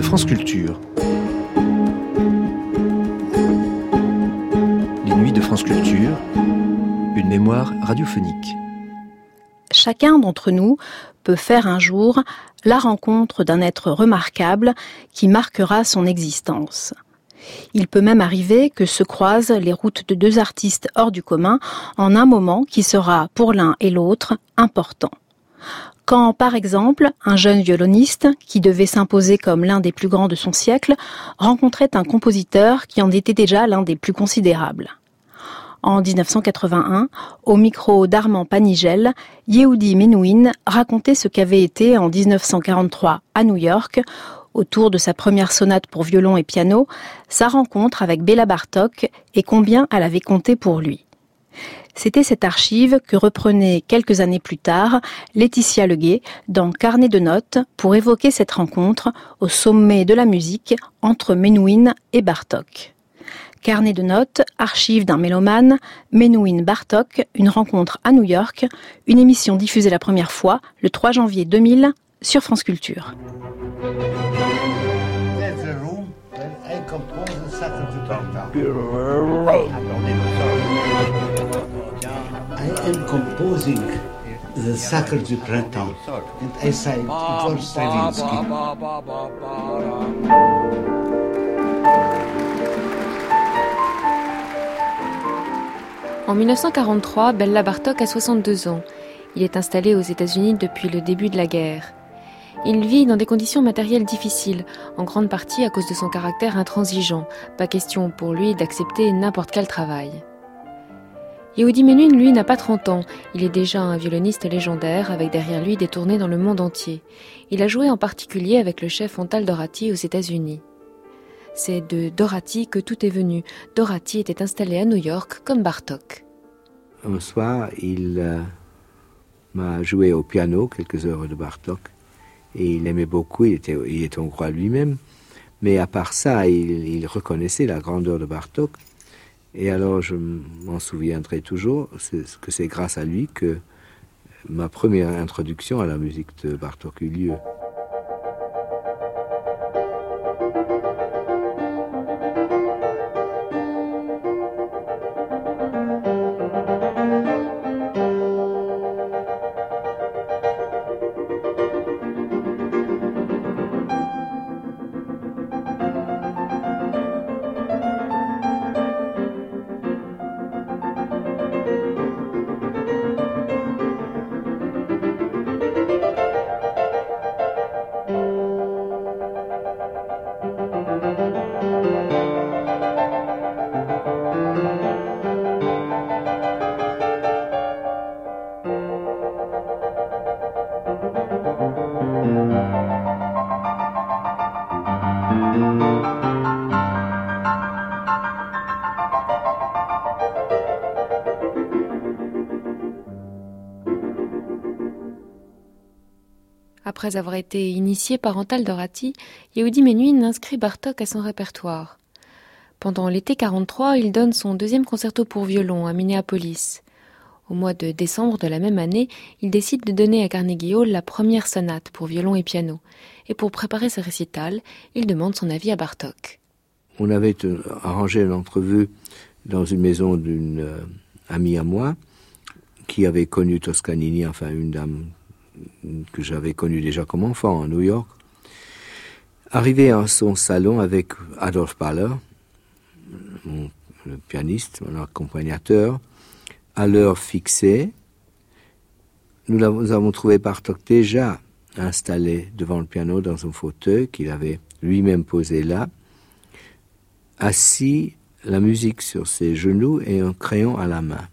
France Culture. Les nuits de France Culture, une mémoire radiophonique. Chacun d'entre nous peut faire un jour la rencontre d'un être remarquable qui marquera son existence. Il peut même arriver que se croisent les routes de deux artistes hors du commun en un moment qui sera pour l'un et l'autre important. Quand, par exemple, un jeune violoniste, qui devait s'imposer comme l'un des plus grands de son siècle, rencontrait un compositeur qui en était déjà l'un des plus considérables. En 1981, au micro d'Armand Panigel, Yehudi Menuhin racontait ce qu'avait été en 1943 à New York, autour de sa première sonate pour violon et piano, sa rencontre avec Béla Bartók et combien elle avait compté pour lui. C'était cette archive que reprenait quelques années plus tard Laetitia Leguet dans Carnet de notes pour évoquer cette rencontre au sommet de la musique entre Menuhin et Bartók. Carnet de notes, archive d'un mélomane, Menuhin-Bartók, une rencontre à New York, une émission diffusée la première fois le 3 janvier 2000 sur France Culture. I am composing the Sacre du Printemps, and I say it was Stravinsky. En 1943, Béla Bartók a 62 ans. Il est installé aux États-Unis depuis le début de la guerre. Il vit dans des conditions matérielles difficiles, en grande partie à cause de son caractère intransigeant. Pas question pour lui d'accepter n'importe quel travail. Yehudi Menuhin, lui, n'a pas 30 ans. Il est déjà un violoniste légendaire, avec derrière lui des tournées dans le monde entier. Il a joué en particulier avec le chef Antal Doráty aux États-Unis. C'est de Doráty que tout est venu. Doráty était installé à New York comme Bartók. Un soir, il m'a joué au piano quelques heures de Bartók. Et il aimait beaucoup, il était hongrois lui-même. Mais à part ça, il reconnaissait la grandeur de Bartók. Et alors, je m'en souviendrai toujours que c'est grâce à lui que ma première introduction à la musique de Bartók eut lieu. Après avoir été initié par Antal Doráty, Yehudi Menuhin inscrit Bartók à son répertoire. Pendant l'été 43, il donne son deuxième concerto pour violon à Minneapolis. Au mois de décembre de la même année, il décide de donner à Carnegie Hall la première sonate pour violon et piano. Et pour préparer ce récital, il demande son avis à Bartók. On avait arrangé une entrevue dans une maison d'une amie à moi qui avait connu Toscanini, enfin une dame que j'avais connue déjà comme enfant à New York. Arrivé à son salon avec Adolf Bahler, le pianiste, mon accompagnateur, à l'heure fixée, nous avons trouvé Bartók déjà installé devant le piano dans un fauteuil qu'il avait lui-même posé là, assis, la musique sur ses genoux et un crayon à la main.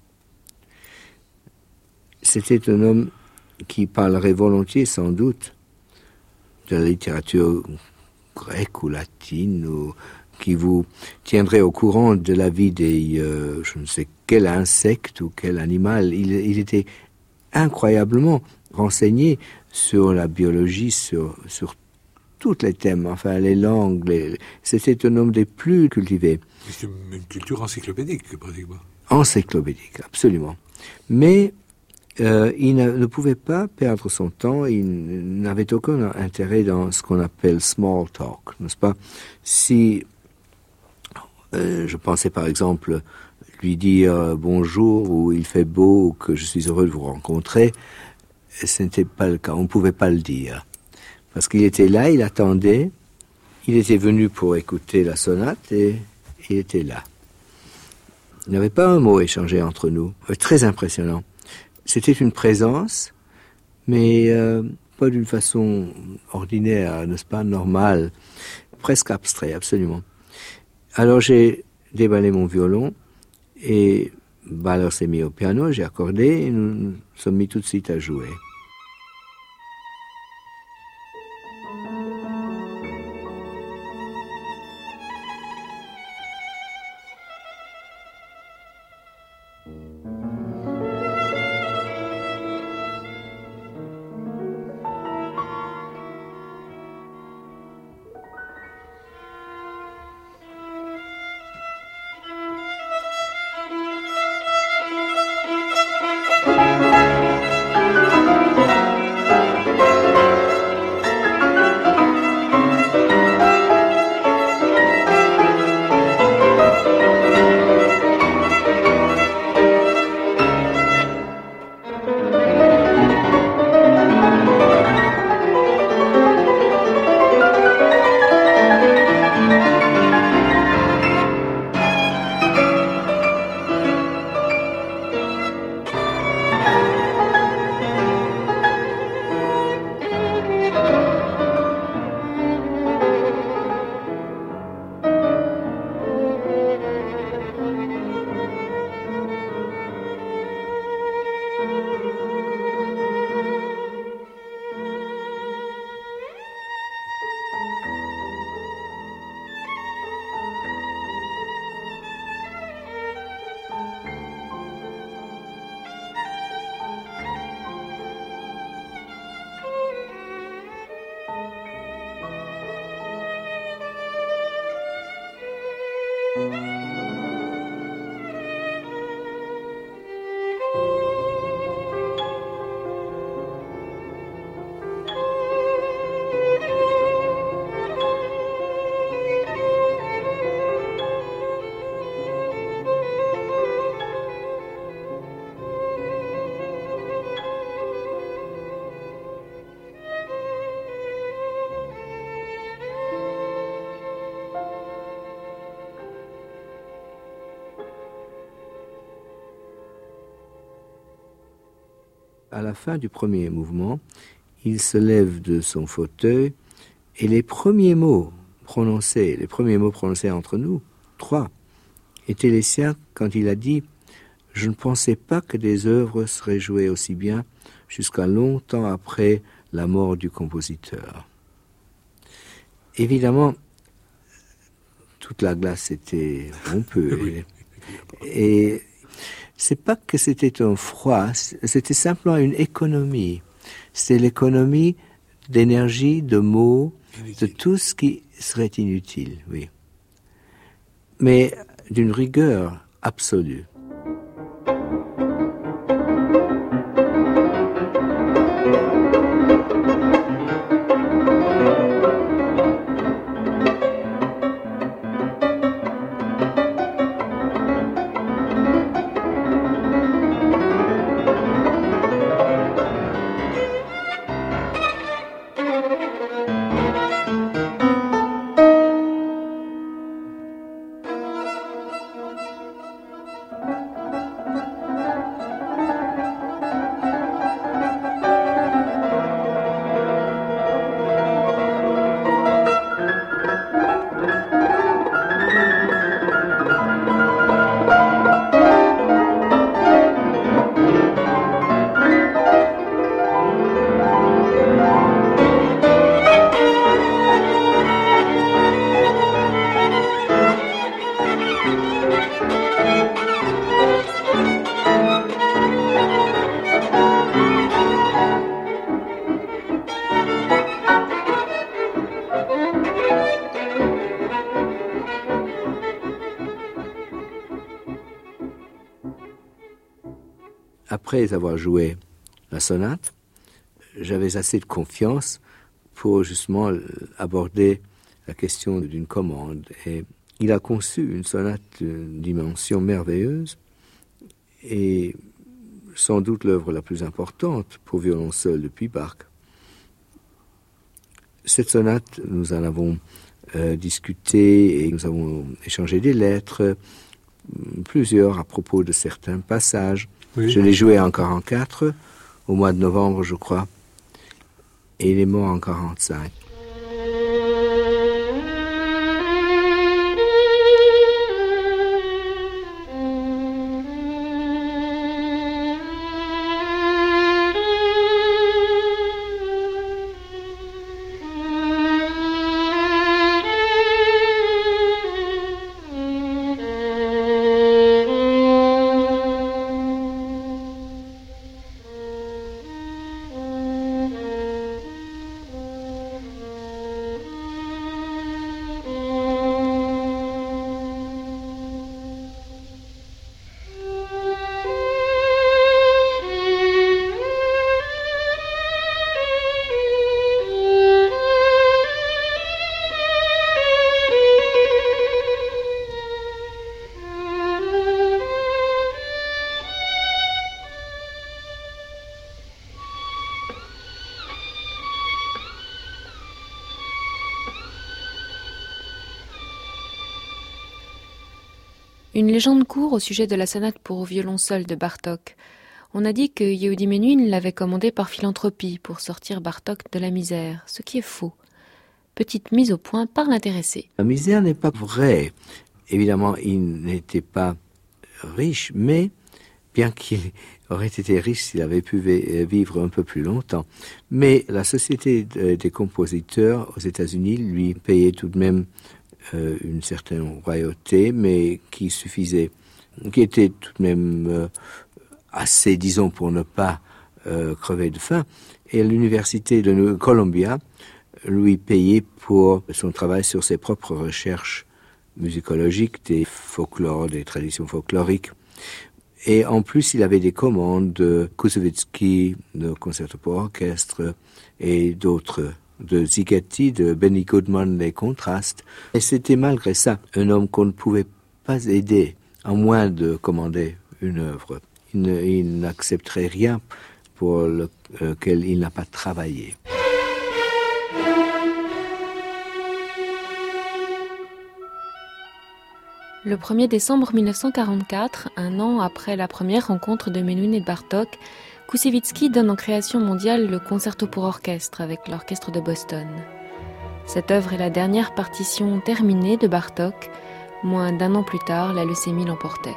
C'était un homme qui parlerait volontiers, sans doute, de la littérature grecque ou latine, ou qui vous tiendrait au courant de la vie des, je ne sais quel insecte ou quel animal. Il était incroyablement renseigné sur la biologie, sur tous les thèmes, enfin les langues. C'était un homme des plus cultivés. C'est une culture encyclopédique, pratiquement. Encyclopédique, absolument. Mais il ne pouvait pas perdre son temps, il n'avait aucun intérêt dans ce qu'on appelle small talk, n'est-ce pas? Si je pensais par exemple lui dire bonjour, ou il fait beau, ou que je suis heureux de vous rencontrer, ce n'était pas le cas, on ne pouvait pas le dire. Parce qu'il était là, il attendait, il était venu pour écouter la sonate et il était là. Il n'y avait pas un mot échangé entre nous, très impressionnant. C'était une présence, mais pas d'une façon ordinaire, n'est-ce pas, normale, presque abstrait, absolument. Alors j'ai déballé mon violon et Baller s'est mis au piano, j'ai accordé et nous sommes mis tout de suite à jouer. À la fin du premier mouvement, il se lève de son fauteuil et les premiers mots prononcés entre nous, 3, étaient les siens quand il a dit « Je ne pensais pas que des œuvres seraient jouées aussi bien jusqu'à longtemps après la mort du compositeur. » Évidemment, toute la glace était rompue. Et c'est pas que c'était un froid, c'était simplement une économie. C'est l'économie d'énergie, de mots, de tout ce qui serait inutile, oui. Mais d'une rigueur absolue. après avoir joué la sonate, j'avais assez de confiance pour justement aborder la question d'une commande. Et il a conçu une sonate d'une dimension merveilleuse et sans doute l'œuvre la plus importante pour violon seul depuis Bach. Cette sonate, nous en avons discuté et nous avons échangé des lettres, plusieurs à propos de certains passages. Oui. Je l'ai joué en 44, au mois de novembre, je crois, et il est mort en 45. Une légende court au sujet de la sonate pour violon seul de Bartók. On a dit que Yehudi Menuhin l'avait commandée par philanthropie pour sortir Bartók de la misère, ce qui est faux. Petite mise au point par l'intéressé. La misère n'est pas vraie. Évidemment, il n'était pas riche, mais bien qu'il aurait été riche s'il avait pu vivre un peu plus longtemps. Mais la Société des compositeurs aux États-Unis lui payait tout de même une certaine royauté, mais qui suffisait, qui était tout de même assez, disons, pour ne pas crever de faim. Et l'université de Columbia lui payait pour son travail sur ses propres recherches musicologiques, des folklores, des traditions folkloriques. Et en plus, il avait des commandes de Koussevitzky, de concerto pour orchestre et d'autres, de Zigeti, de Benny Goodman, les contrastes. Et c'était malgré ça un homme qu'on ne pouvait pas aider, à moins de commander une œuvre. Il n'accepterait rien pour lequel il n'a pas travaillé. Le 1er décembre 1944, un an après la première rencontre de Menuhin et de Bartók, Koussevitzky donne en création mondiale le concerto pour orchestre avec l'orchestre de Boston. Cette œuvre est la dernière partition terminée de Bartók. Moins d'un an plus tard, la leucémie l'emportait.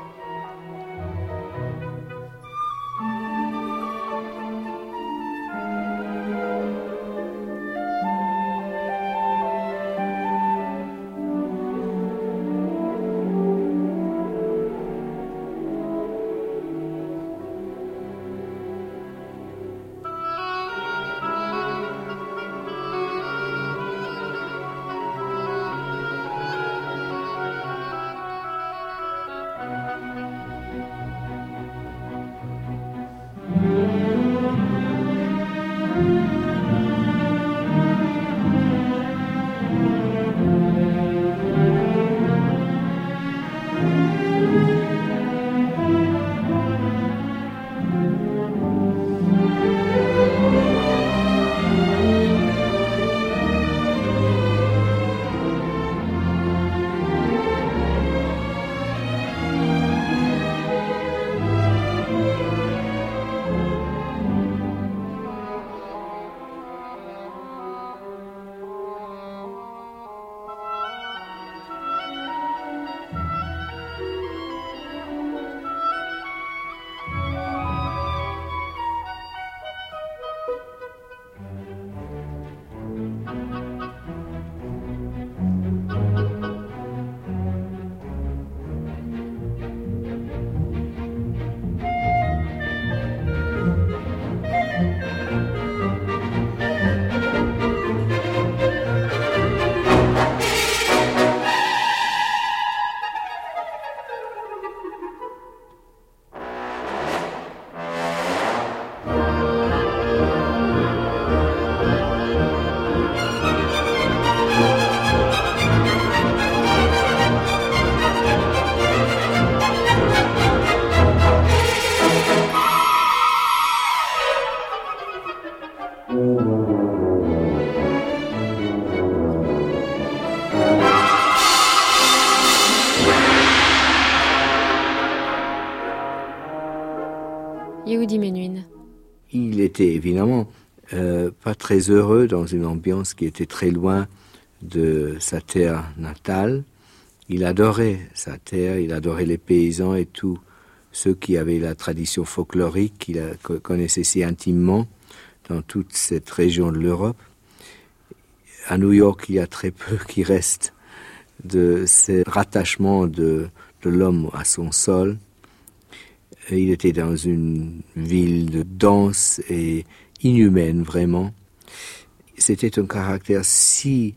Yehudi Menuhin. Il était évidemment pas très heureux dans une ambiance qui était très loin de sa terre natale. Il adorait sa terre, il adorait les paysans et tous ceux qui avaient la tradition folklorique qu'il connaissait si intimement dans toute cette région de l'Europe. À New York, il y a très peu qui reste de ce rattachement de l'homme à son sol. Il était dans une ville de dense et inhumaine, vraiment. C'était un caractère si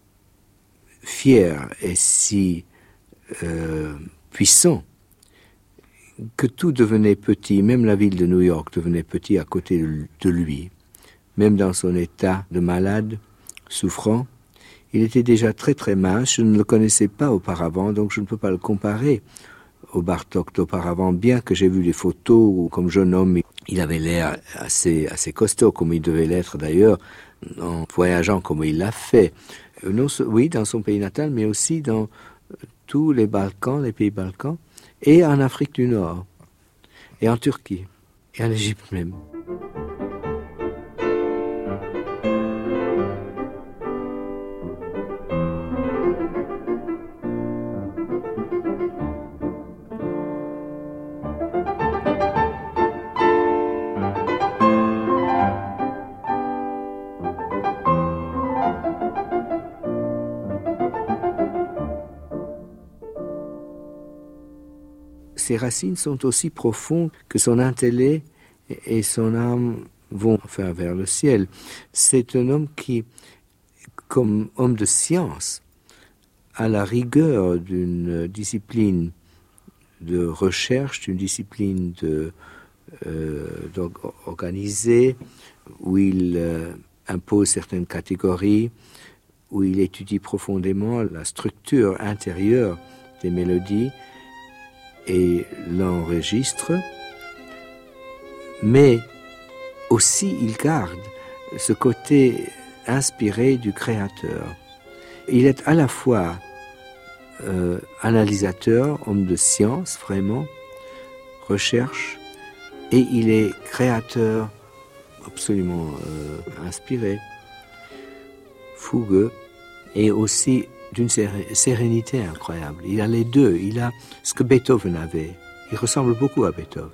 fier et si puissant que tout devenait petit, même la ville de New York devenait petit à côté de lui. Même dans son état de malade, souffrant, il était déjà très très mince. Je ne le connaissais pas auparavant, donc je ne peux pas le comparer au Bartók d'auparavant, bien que j'ai vu les photos où, comme jeune homme, il avait l'air assez costaud, comme il devait l'être d'ailleurs, en voyageant comme il l'a fait. Oui, dans son pays natal, mais aussi dans tous les Balkans, les pays Balkans, et en Afrique du Nord, et en Turquie, et en Égypte même. Ses racines sont aussi profondes que son intellect et son âme vont vers le ciel. C'est un homme qui, comme homme de science, a la rigueur d'une discipline de recherche, d'une discipline organisée, où il impose certaines catégories, où il étudie profondément la structure intérieure des mélodies, et l'enregistre, mais aussi il garde ce côté inspiré du créateur. Il est à la fois analysateur, homme de science vraiment, recherche, et il est créateur absolument inspiré, fougueux, et aussi d'une sérénité incroyable. Il a les deux. Il a ce que Beethoven avait. Il ressemble beaucoup à Beethoven.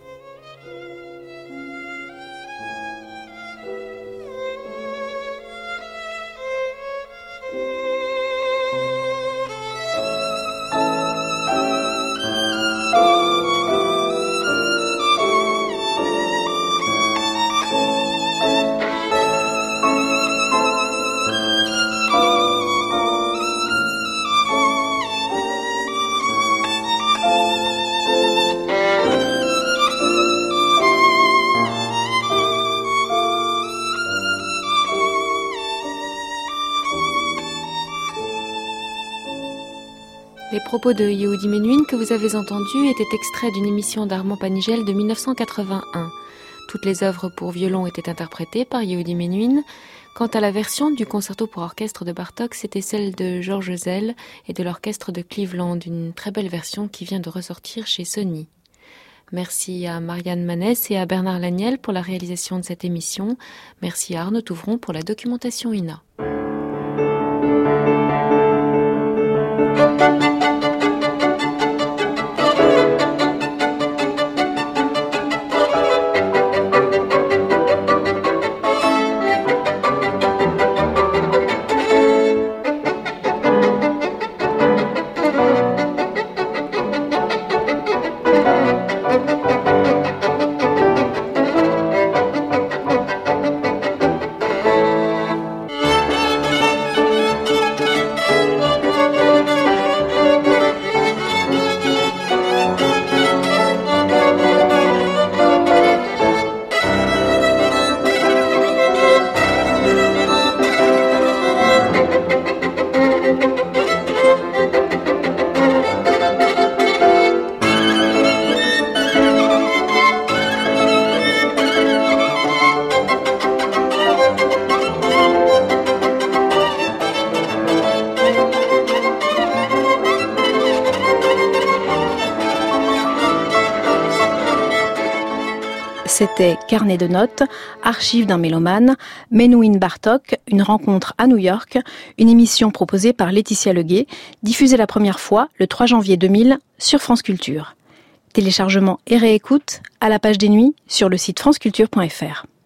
Les propos de Yehudi Menuhin que vous avez entendus étaient extraits d'une émission d'Armand Panigel de 1981. Toutes les œuvres pour violon étaient interprétées par Yehudi Menuhin. Quant à la version du concerto pour orchestre de Bartók, c'était celle de George Szell et de l'orchestre de Cleveland, une très belle version qui vient de ressortir chez Sony. Merci à Marianne Manès et à Bernard Laniel pour la réalisation de cette émission. Merci à Arnaud Touvron pour la documentation INA. C'était Carnet de notes, Archives d'un mélomane, Menuhin Bartók, une rencontre à New York, une émission proposée par Laetitia Leguet, diffusée la première fois le 3 janvier 2000 sur France Culture. Téléchargement et réécoute à la page des nuits sur le site franceculture.fr.